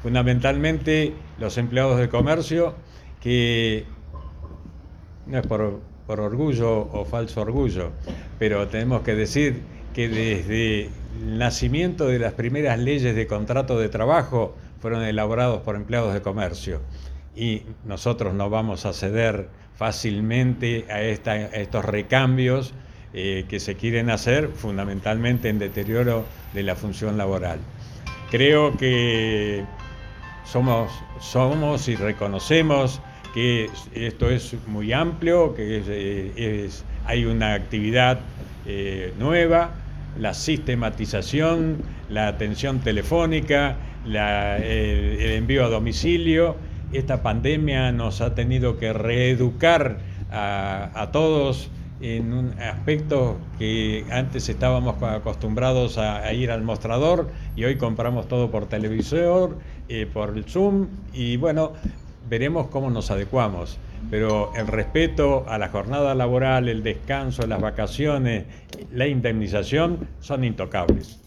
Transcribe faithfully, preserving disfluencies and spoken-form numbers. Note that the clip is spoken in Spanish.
fundamentalmente los empleados de comercio, que no es por, por orgullo o falso orgullo, pero tenemos que decir que desde el nacimiento de las primeras leyes de contrato de trabajo fueron elaborados por empleados de comercio, y nosotros no vamos a ceder fácilmente a, esta, a estos recambios eh, que se quieren hacer, fundamentalmente en deterioro de la función laboral. Creo que somos, somos y reconocemos que esto es muy amplio, que es, es, hay una actividad eh, nueva, la sistematización, la atención telefónica, la, el, el envío a domicilio. Esta pandemia nos ha tenido que reeducar a, a todos en un aspecto que antes estábamos acostumbrados a, a ir al mostrador, y hoy compramos todo por televisor, eh, por el Zoom, y bueno, veremos cómo nos adecuamos. Pero el respeto a la jornada laboral, el descanso, las vacaciones, la indemnización son intocables.